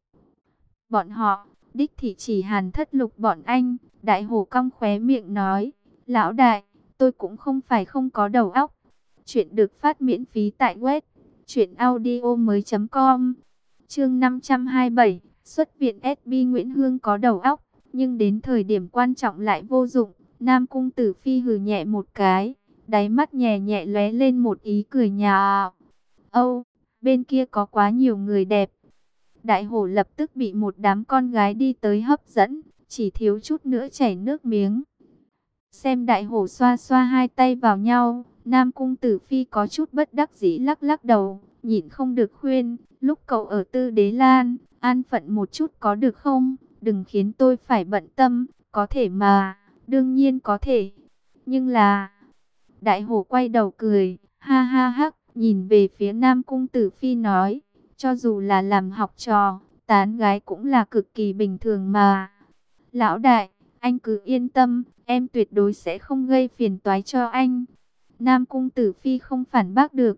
Bọn họ, đích thị chỉ Hàn Thất Lục bọn anh. Đại Hổ cong khóe miệng nói, lão đại, tôi cũng không phải không có đầu óc. Chuyện được phát miễn phí tại web Chuyện audio mới.com. Chương 527. Xuất viện SB Nguyễn Hương có đầu óc, nhưng đến thời điểm quan trọng lại vô dụng. Nam Cung Tử Phi hừ nhẹ một cái, đáy mắt nhẹ nhẹ lóe lên một ý cười nhạo. Âu, bên kia có quá nhiều người đẹp. Đại hổ lập tức bị một đám con gái đi tới hấp dẫn, chỉ thiếu chút nữa chảy nước miếng. Xem đại hổ xoa xoa hai tay vào nhau, Nam Cung Tử Phi có chút bất đắc dĩ lắc lắc đầu, nhịn không được khuyên, lúc cậu ở Tư Đế Lan, an phận một chút có được không? Đừng khiến tôi phải bận tâm, có thể mà, đương nhiên có thể. Nhưng là... Đại hổ quay đầu cười, ha ha hắc, nhìn về phía Nam Cung Tử Phi nói, cho dù là làm học trò, tán gái cũng là cực kỳ bình thường mà. Lão đại, anh cứ yên tâm, em tuyệt đối sẽ không gây phiền toái cho anh. Nam Cung Tử Phi không phản bác được.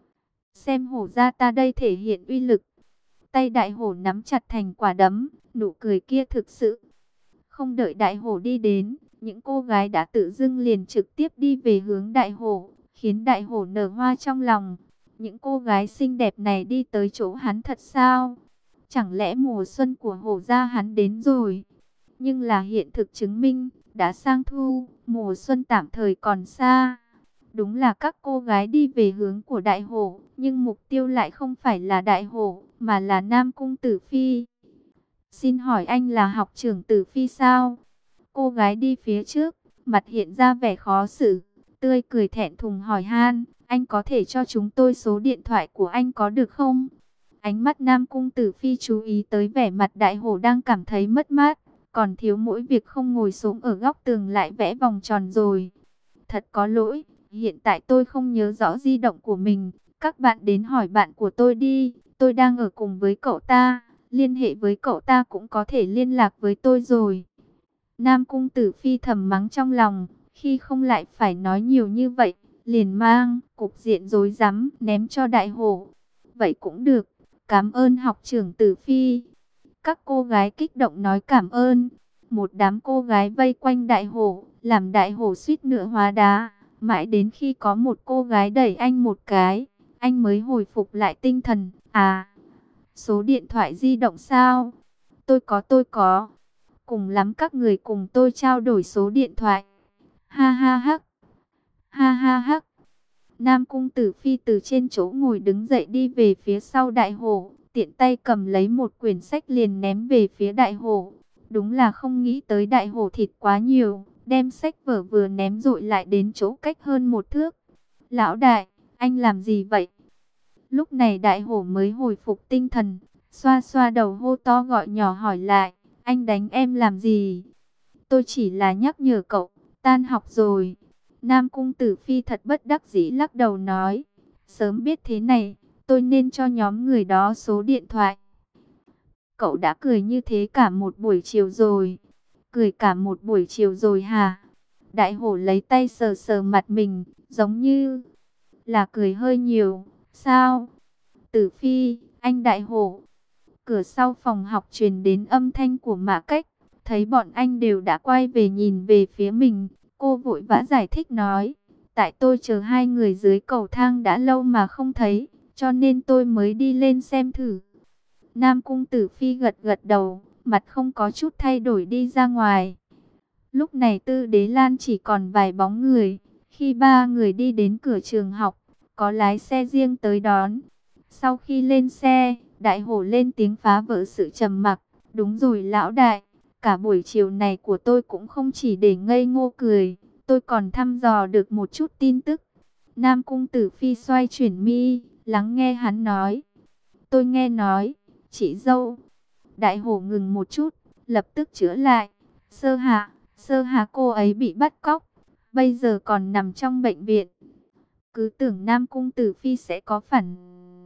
Xem hổ ra ta đây thể hiện uy lực. Tay đại hổ nắm chặt thành quả đấm, nụ cười kia thực sự. Không đợi đại hổ đi đến, những cô gái đã tự dưng liền trực tiếp đi về hướng đại hổ, khiến đại hổ nở hoa trong lòng. Những cô gái xinh đẹp này đi tới chỗ hắn thật sao? Chẳng lẽ mùa xuân của hổ gia hắn đến rồi? Nhưng là hiện thực chứng minh, đã sang thu, mùa xuân tạm thời còn xa. Đúng là các cô gái đi về hướng của đại hổ, nhưng mục tiêu lại không phải là đại hổ, mà là Nam Cung Tử Phi. Xin hỏi anh là học trưởng Tử Phi sao? Cô gái đi phía trước, mặt hiện ra vẻ khó xử, tươi cười thẹn thùng hỏi han, anh có thể cho chúng tôi số điện thoại của anh có được không? Ánh mắt Nam Cung Tử Phi chú ý tới vẻ mặt đại hổ đang cảm thấy mất mát, còn thiếu mỗi việc không ngồi xuống ở góc tường lại vẽ vòng tròn rồi. Thật có lỗi, hiện tại tôi không nhớ rõ di động của mình, các bạn đến hỏi bạn của tôi đi, tôi đang ở cùng với cậu ta, liên hệ với cậu ta cũng có thể liên lạc với tôi rồi. Nam Cung Tử Phi thầm mắng trong lòng, khi không lại phải nói nhiều như vậy, liền mang cục diện rối rắm ném cho đại hổ. Vậy cũng được, cảm ơn học trưởng Tử Phi. Các cô gái kích động nói cảm ơn. Một đám cô gái vây quanh đại hổ, làm đại hổ suýt nữa hóa đá. Mãi đến khi có một cô gái đẩy anh một cái, anh mới hồi phục lại tinh thần. À, số điện thoại di động sao? Tôi có. Cùng lắm các người cùng tôi trao đổi số điện thoại. Ha ha hắc. Ha ha hắc. Nam Cung Tử Phi từ trên chỗ ngồi đứng dậy đi về phía sau đại hổ, tiện tay cầm lấy một quyển sách liền ném về phía đại hổ. Đúng là không nghĩ tới đại hổ thịt quá nhiều, đem sách vở vừa ném dội lại đến chỗ cách hơn một thước. Lão đại, anh làm gì vậy? Lúc này đại hổ mới hồi phục tinh thần, xoa xoa đầu hô to gọi nhỏ hỏi lại, anh đánh em làm gì? Tôi chỉ là nhắc nhở cậu, tan học rồi. Nam Cung Tử Phi thật bất đắc dĩ lắc đầu nói, sớm biết thế này, tôi nên cho nhóm người đó số điện thoại. Cậu đã cười như thế cả một buổi chiều rồi. Cười cả một buổi chiều rồi hả? Đại hổ lấy tay sờ sờ mặt mình, giống như là cười hơi nhiều. Sao? Tử Phi, anh đại hổ. Cửa sau phòng học truyền đến âm thanh của Mã Cách. Thấy bọn anh đều đã quay về nhìn về phía mình. Cô vội vã giải thích nói. Tại tôi chờ hai người dưới cầu thang đã lâu mà không thấy. Cho nên tôi mới đi lên xem thử. Nam Cung Tử Phi gật gật đầu. Mặt không có chút thay đổi đi ra ngoài. Lúc này Tư Đế Lan chỉ còn vài bóng người. Khi ba người đi đến cửa trường học, có lái xe riêng tới đón. Sau khi lên xe, đại hổ lên tiếng phá vỡ sự trầm mặc. Đúng rồi lão đại, cả buổi chiều này của tôi cũng không chỉ để ngây ngô cười. Tôi còn thăm dò được một chút tin tức. Nam Cung Tử Phi xoay chuyển mi, lắng nghe hắn nói. Tôi nghe nói, chị dâu. Đại hổ ngừng một chút, lập tức chữa lại. Sơ hạ cô ấy bị bắt cóc, bây giờ còn nằm trong bệnh viện. Cứ tưởng Nam Cung Tử Phi sẽ có phản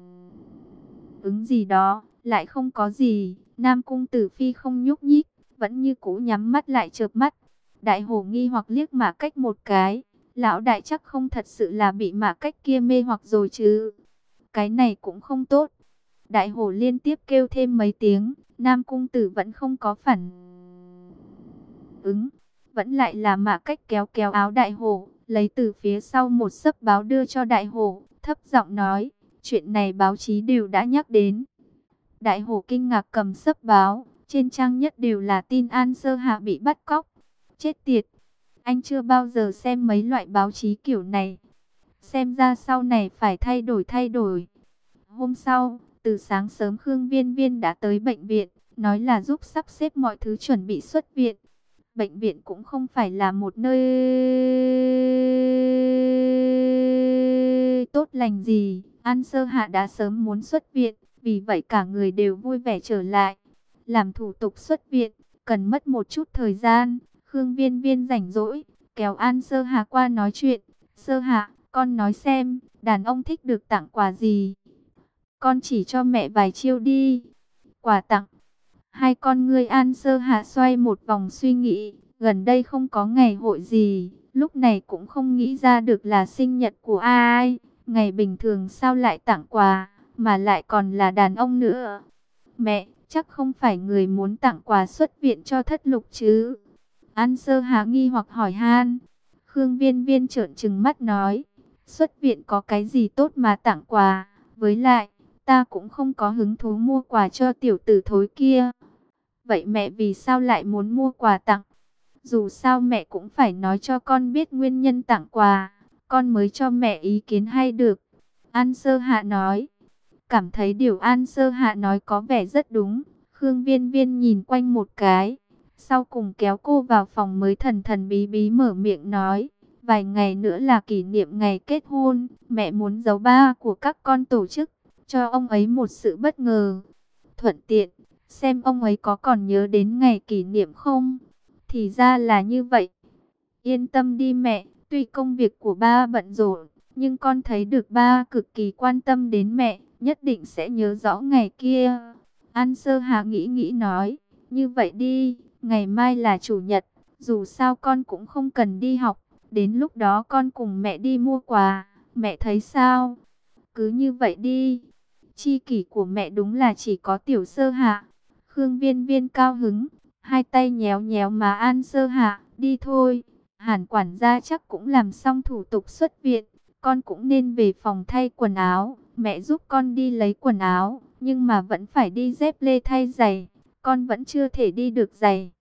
ứng gì đó, lại không có gì. Nam Cung Tử Phi không nhúc nhích, vẫn như cũ nhắm mắt lại chợp mắt. Đại hổ nghi hoặc liếc Mã Cách một cái. Lão đại chắc không thật sự là bị Mã Cách kia mê hoặc rồi chứ. Cái này cũng không tốt. Đại hổ liên tiếp kêu thêm mấy tiếng. Nam Cung Tử vẫn không có phản ứng. Vẫn lại là Mã Cách kéo kéo áo đại hổ, lấy từ phía sau một xấp báo đưa cho đại hổ, thấp giọng nói, Chuyện này báo chí đều đã nhắc đến. Đại hổ kinh ngạc cầm xấp báo, trên trang nhất đều là tin An Sơ Hạ bị bắt cóc. Chết tiệt, anh chưa bao giờ xem mấy loại báo chí kiểu này. Xem ra sau này phải thay đổi. Hôm sau, từ sáng sớm Khương Viên Viên đã tới bệnh viện, nói là giúp sắp xếp mọi thứ chuẩn bị xuất viện. Bệnh viện cũng không phải là một nơi tốt lành gì. An Sơ Hạ đã sớm muốn xuất viện, vì vậy cả người đều vui vẻ trở lại. Làm thủ tục xuất viện, cần mất một chút thời gian. Khương Viên Viên rảnh rỗi, kéo An Sơ Hạ qua nói chuyện. Sơ Hạ, con nói xem, đàn ông thích được tặng quà gì? Con chỉ cho mẹ vài chiêu đi. Quà tặng. Hai con ngươi An Sơ Hạ xoay một vòng suy nghĩ. Gần đây không có ngày hội gì. Lúc này cũng không nghĩ ra được là sinh nhật của ai. Ngày bình thường sao lại tặng quà, mà lại còn là đàn ông nữa. Mẹ, chắc không phải người muốn tặng quà xuất viện cho Thất Lục chứ? An Sơ Hạ nghi hoặc hỏi han. Khương Viên Viên trợn trừng mắt nói. Xuất viện có cái gì tốt mà tặng quà? Với lại, ta cũng không có hứng thú mua quà cho tiểu tử thối kia. Vậy mẹ vì sao lại muốn mua quà tặng? Dù sao mẹ cũng phải nói cho con biết nguyên nhân tặng quà, con mới cho mẹ ý kiến hay được. An Sơ Hạ nói. Cảm thấy điều An Sơ Hạ nói có vẻ rất đúng. Khương Viên Viên nhìn quanh một cái, sau cùng kéo cô vào phòng mới thần thần bí bí mở miệng nói. Vài ngày nữa là kỷ niệm ngày kết hôn, mẹ muốn giấu ba của các con tổ chức, cho ông ấy một sự bất ngờ. Thuận tiện, xem ông ấy có còn nhớ đến ngày kỷ niệm không? Thì ra là như vậy. Yên tâm đi mẹ, tuy công việc của ba bận rộn, nhưng con thấy được ba cực kỳ quan tâm đến mẹ, nhất định sẽ nhớ rõ ngày kia. An Sơ Hạ nghĩ nói, như vậy đi, ngày mai là chủ nhật, dù sao con cũng không cần đi học, đến lúc đó con cùng mẹ đi mua quà, mẹ thấy sao? Cứ như vậy đi. Chi kỷ của mẹ đúng là chỉ có tiểu Sơ Hạ. Khương Viên Viên cao hứng, hai tay nhéo nhéo má An Sơ Hạ, đi thôi. Hàn quản gia chắc cũng làm xong thủ tục xuất viện, con cũng nên về phòng thay quần áo. Mẹ giúp con đi lấy quần áo, nhưng mà vẫn phải đi dép lê thay giày, con vẫn chưa thể đi được giày.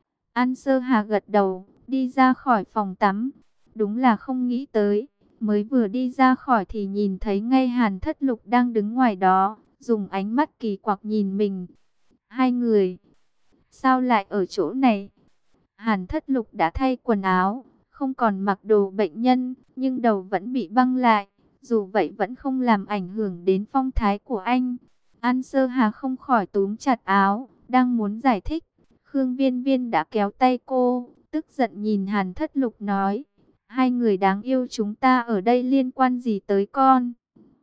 An Sơ Hà gật đầu, đi ra khỏi phòng tắm. Đúng là không nghĩ tới, mới vừa đi ra khỏi thì nhìn thấy ngay Hàn Thất Lục đang đứng ngoài đó, dùng ánh mắt kỳ quặc nhìn mình. Hai người, sao lại ở chỗ này? Hàn Thất Lục đã thay quần áo, không còn mặc đồ bệnh nhân, nhưng đầu vẫn bị băng lại. Dù vậy vẫn không làm ảnh hưởng đến phong thái của anh. An Sơ Hà không khỏi túm chặt áo, đang muốn giải thích. Khương Viên Viên đã kéo tay cô, tức giận nhìn Hàn Thất Lục nói. Hai người đáng yêu chúng ta ở đây liên quan gì tới con?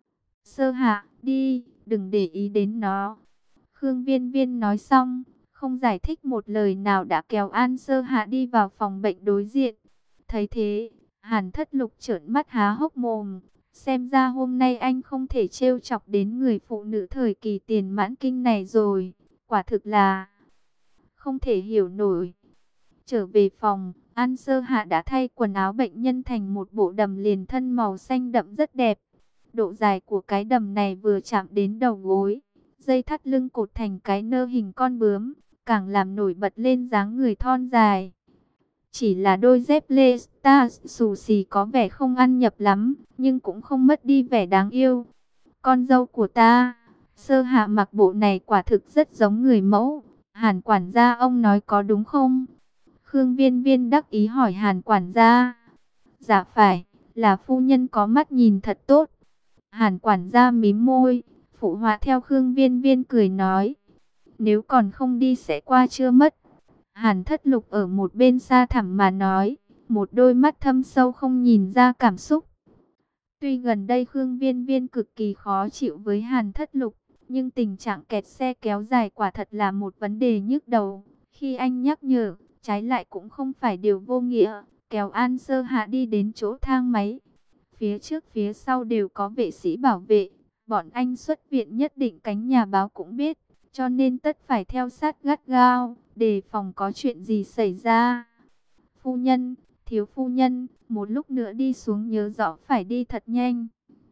Sơ Hạ, đi, đừng để ý đến nó. Khương Viên Viên nói xong, không giải thích một lời nào đã kéo An Sơ Hạ đi vào phòng bệnh đối diện. Thấy thế, Hàn Thất Lục trợn mắt há hốc mồm. Xem ra hôm nay anh không thể trêu chọc đến người phụ nữ thời kỳ tiền mãn kinh này rồi. Quả thực là không thể hiểu nổi. Trở về phòng, An Sơ Hạ đã thay quần áo bệnh nhân thành một bộ đầm liền thân màu xanh đậm rất đẹp. Độ dài của cái đầm này vừa chạm đến đầu gối. Dây thắt lưng cột thành cái nơ hình con bướm, càng làm nổi bật lên dáng người thon dài. Chỉ là đôi dép lê Star xù xì có vẻ không ăn nhập lắm, nhưng cũng không mất đi vẻ đáng yêu. Con dâu của ta, Sơ Hạ mặc bộ này quả thực rất giống người mẫu. Hàn quản gia ông nói có đúng không? Khương Viên Viên đắc ý hỏi Hàn quản gia. Dạ phải, là phu nhân có mắt nhìn thật tốt. Hàn quản gia mím môi, phụ họa theo Khương Viên Viên cười nói. Nếu còn không đi sẽ qua trưa mất. Hàn Thất Lục ở một bên xa thẳm mà nói, một đôi mắt thâm sâu không nhìn ra cảm xúc. Tuy gần đây Khương Viên Viên cực kỳ khó chịu với Hàn Thất Lục, nhưng tình trạng kẹt xe kéo dài quả thật là một vấn đề nhức đầu. Khi anh nhắc nhở, trái lại cũng không phải điều vô nghĩa, kéo An Sơ Hạ đi đến chỗ thang máy. Phía trước phía sau đều có vệ sĩ bảo vệ, bọn anh xuất viện nhất định cánh nhà báo cũng biết, cho nên tất phải theo sát gắt gao, đề phòng có chuyện gì xảy ra. Phu nhân, thiếu phu nhân, một lúc nữa đi xuống nhớ rõ phải đi thật nhanh.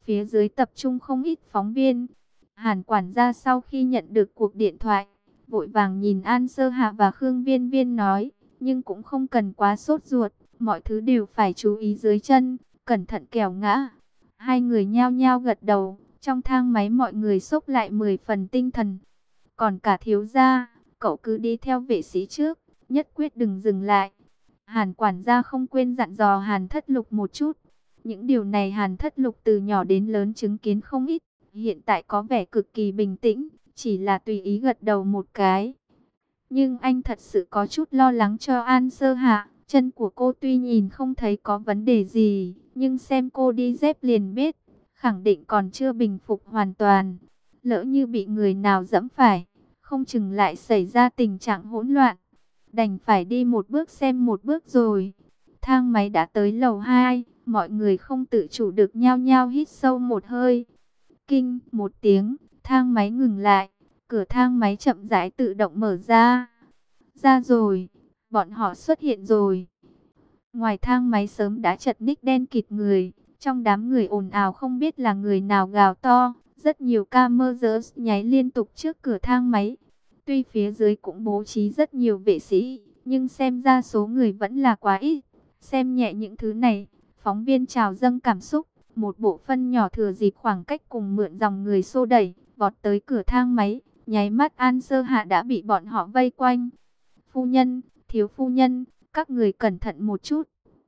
Phía dưới tập trung không ít phóng viên. Hàn quản gia sau khi nhận được cuộc điện thoại, vội vàng nhìn An Sơ Hạ và Khương Viên Viên nói, nhưng cũng không cần quá sốt ruột, mọi thứ đều phải chú ý dưới chân, cẩn thận kẻo ngã. Hai người nhao nhao gật đầu, trong thang máy mọi người xốc lại 10 phần tinh thần. Còn cả thiếu gia, cậu cứ đi theo vệ sĩ trước, nhất quyết đừng dừng lại. Hàn quản gia không quên dặn dò Hàn Thất Lục một chút. Những điều này Hàn Thất Lục từ nhỏ đến lớn chứng kiến không ít, hiện tại có vẻ cực kỳ bình tĩnh, chỉ là tùy ý gật đầu một cái. Nhưng anh thật sự có chút lo lắng cho An Sơ Hạ, chân của cô tuy nhìn không thấy có vấn đề gì, nhưng xem cô đi dép liền biết, khẳng định còn chưa bình phục hoàn toàn. Lỡ như bị người nào giẫm phải, không chừng lại xảy ra tình trạng hỗn loạn. Đành phải đi một bước xem một bước rồi. Thang máy đã tới lầu 2, mọi người không tự chủ được nhao nhao hít sâu một hơi. Kinh một tiếng, thang máy ngừng lại, cửa thang máy chậm rãi tự động mở ra. Ra rồi, bọn họ xuất hiện rồi. Ngoài thang máy sớm đã chật ních đen kịt người, trong đám người ồn ào không biết là người nào gào to. Rất nhiều camera nháy liên tục trước cửa thang máy. Tuy phía dưới cũng bố trí rất nhiều vệ sĩ, nhưng xem ra số người vẫn là quá ít. Xem nhẹ những thứ này, phóng viên trào dâng cảm xúc. Một bộ phân nhỏ thừa dịp khoảng cách cùng mượn dòng người xô đẩy, vọt tới cửa thang máy. Nháy mắt An Sơ Hạ đã bị bọn họ vây quanh. Phu nhân, thiếu phu nhân, các người cẩn thận một chút.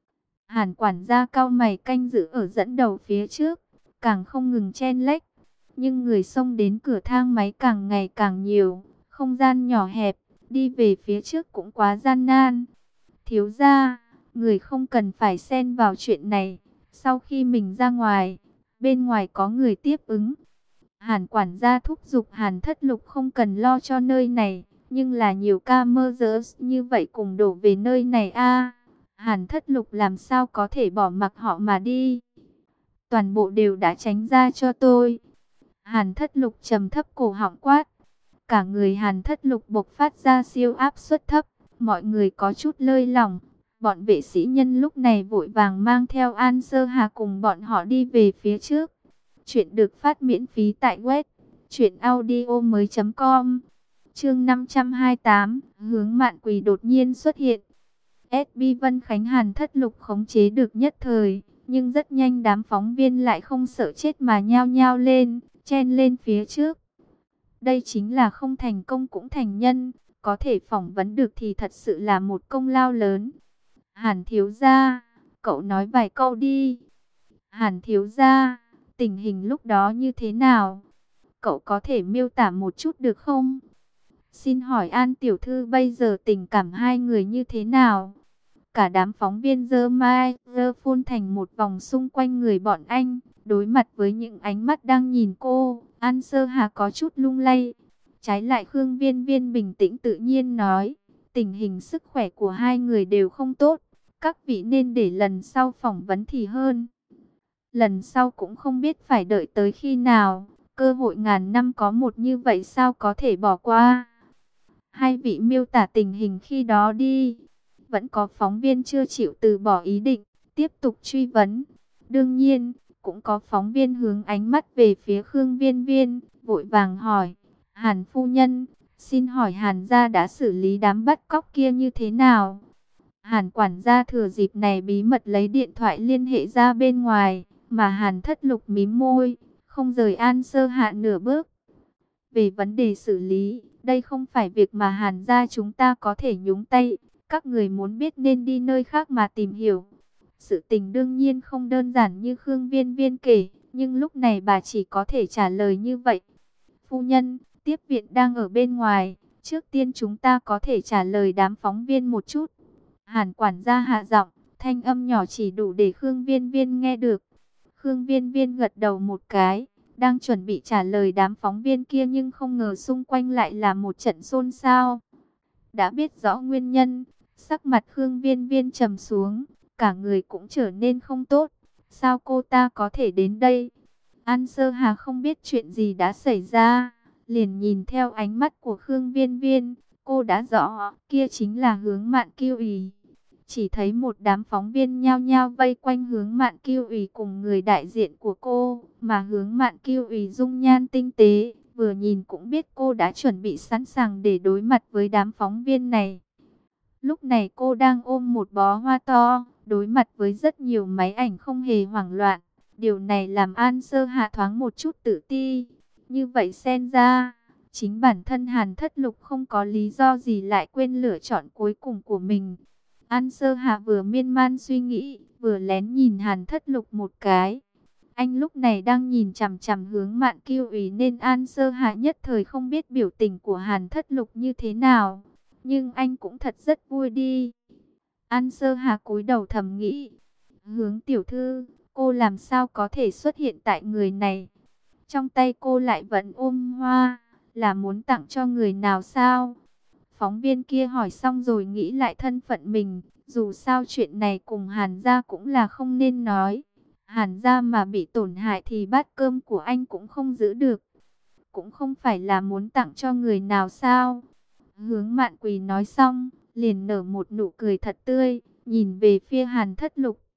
Hàn quản gia cau mày canh giữ ở dẫn đầu phía trước, càng không ngừng chen lách. Nhưng người xông đến cửa thang máy càng ngày càng nhiều, không gian nhỏ hẹp, đi về phía trước cũng quá gian nan. Thiếu gia, người không cần phải xen vào chuyện này, sau khi mình ra ngoài, bên ngoài có người tiếp ứng. Hàn quản gia thúc giục Hàn Thất Lục không cần lo cho nơi này, nhưng là nhiều camera như vậy cùng đổ về nơi này a. Hàn Thất Lục làm sao có thể bỏ mặc họ mà đi. Toàn bộ đều đã tránh ra cho tôi. Hàn Thất Lục trầm thấp cổ họng quát. Cả người Hàn Thất Lục bộc phát ra siêu áp suất thấp. Mọi người có chút lơi lỏng. Bọn vệ sĩ nhân lúc này vội vàng mang theo An Sơ Hà cùng bọn họ đi về phía trước. Chuyện được phát miễn phí tại web truyệnaudiomoi.com. Chương 528, hướng Mạn Quỳ đột nhiên xuất hiện. SB Vân Khánh Hàn Thất Lục khống chế được nhất thời, nhưng rất nhanh đám phóng viên lại không sợ chết mà nhao nhao lên, chen lên phía trước. Đây chính là không thành công cũng thành nhân, có thể phỏng vấn được thì thật sự là một công lao lớn. Hàn thiếu gia, cậu nói vài câu đi. Hàn thiếu gia, tình hình lúc đó như thế nào? Cậu có thể miêu tả một chút được không? Xin hỏi An tiểu thư bây giờ tình cảm hai người như thế nào? Cả đám phóng viên giơ mai, giơ phun thành một vòng xung quanh người bọn anh. Đối mặt với những ánh mắt đang nhìn cô, An Sơ Hà có chút lung lay. Trái lại Khương Viên Viên bình tĩnh tự nhiên nói, tình hình sức khỏe của hai người đều không tốt. Các vị nên để lần sau phỏng vấn thì hơn. Lần sau cũng không biết phải đợi tới khi nào. Cơ hội ngàn năm có một như vậy sao có thể bỏ qua. Hai vị miêu tả tình hình khi đó đi. Vẫn có phóng viên chưa chịu từ bỏ ý định, tiếp tục truy vấn. Đương nhiên, cũng có phóng viên hướng ánh mắt về phía Khương Viên Viên, vội vàng hỏi. Hàn phu nhân, xin hỏi Hàn gia đã xử lý đám bắt cóc kia như thế nào? Hàn quản gia thừa dịp này bí mật lấy điện thoại liên hệ ra bên ngoài, mà Hàn Thất Lục mím môi, không rời An Sơ Hạ nửa bước. Về vấn đề xử lý, đây không phải việc mà Hàn gia chúng ta có thể nhúng tay. Các người muốn biết nên đi nơi khác mà tìm hiểu. Sự tình đương nhiên không đơn giản như Khương Viên Viên kể, nhưng lúc này bà chỉ có thể trả lời như vậy. Phu nhân, tiếp viện đang ở bên ngoài, trước tiên chúng ta có thể trả lời đám phóng viên một chút. Hàn quản gia hạ giọng, thanh âm nhỏ chỉ đủ để Khương Viên Viên nghe được. Khương Viên Viên gật đầu một cái, đang chuẩn bị trả lời đám phóng viên kia nhưng không ngờ xung quanh lại là một trận xôn xao. Đã biết rõ nguyên nhân, sắc mặt Khương Viên Viên trầm xuống, cả người cũng trở nên không tốt. Sao cô ta có thể đến đây? An Sơ Hà không biết chuyện gì đã xảy ra, liền nhìn theo ánh mắt của Khương Viên Viên, cô đã rõ, kia chính là Hướng Mạn Kiêu Ý. Chỉ thấy một đám phóng viên nhao nhao vây quanh Hướng Mạn Kiêu Ủy cùng người đại diện của cô, mà Hướng Mạn Kiêu Ủy dung nhan tinh tế, vừa nhìn cũng biết cô đã chuẩn bị sẵn sàng để đối mặt với đám phóng viên này. Lúc này cô đang ôm một bó hoa to, đối mặt với rất nhiều máy ảnh không hề hoảng loạn. Điều này làm An Sơ Hạ thoáng một chút tự ti. Như vậy xem ra, chính bản thân Hàn Thất Lục không có lý do gì lại quên lựa chọn cuối cùng của mình. An Sơ Hạ vừa miên man suy nghĩ, vừa lén nhìn Hàn Thất Lục một cái. Anh lúc này đang nhìn chằm chằm Hướng Mạn Kiêu Ủy nên An Sơ Hạ nhất thời không biết biểu tình của Hàn Thất Lục như thế nào. Nhưng anh cũng thật rất vui đi. An Sơ Hạ cúi đầu thầm nghĩ. Hướng tiểu thư, cô làm sao có thể xuất hiện tại người này? Trong tay cô lại vẫn ôm hoa, là muốn tặng cho người nào sao? Phóng viên kia hỏi xong rồi nghĩ lại thân phận mình. Dù sao chuyện này cùng Hàn gia cũng là không nên nói. Hàn gia mà bị tổn hại thì bát cơm của anh cũng không giữ được. Cũng không phải là muốn tặng cho người nào sao? Hướng Mạn Quỳ nói xong, liền nở một nụ cười thật tươi, nhìn về phía Hàn Thất Lục.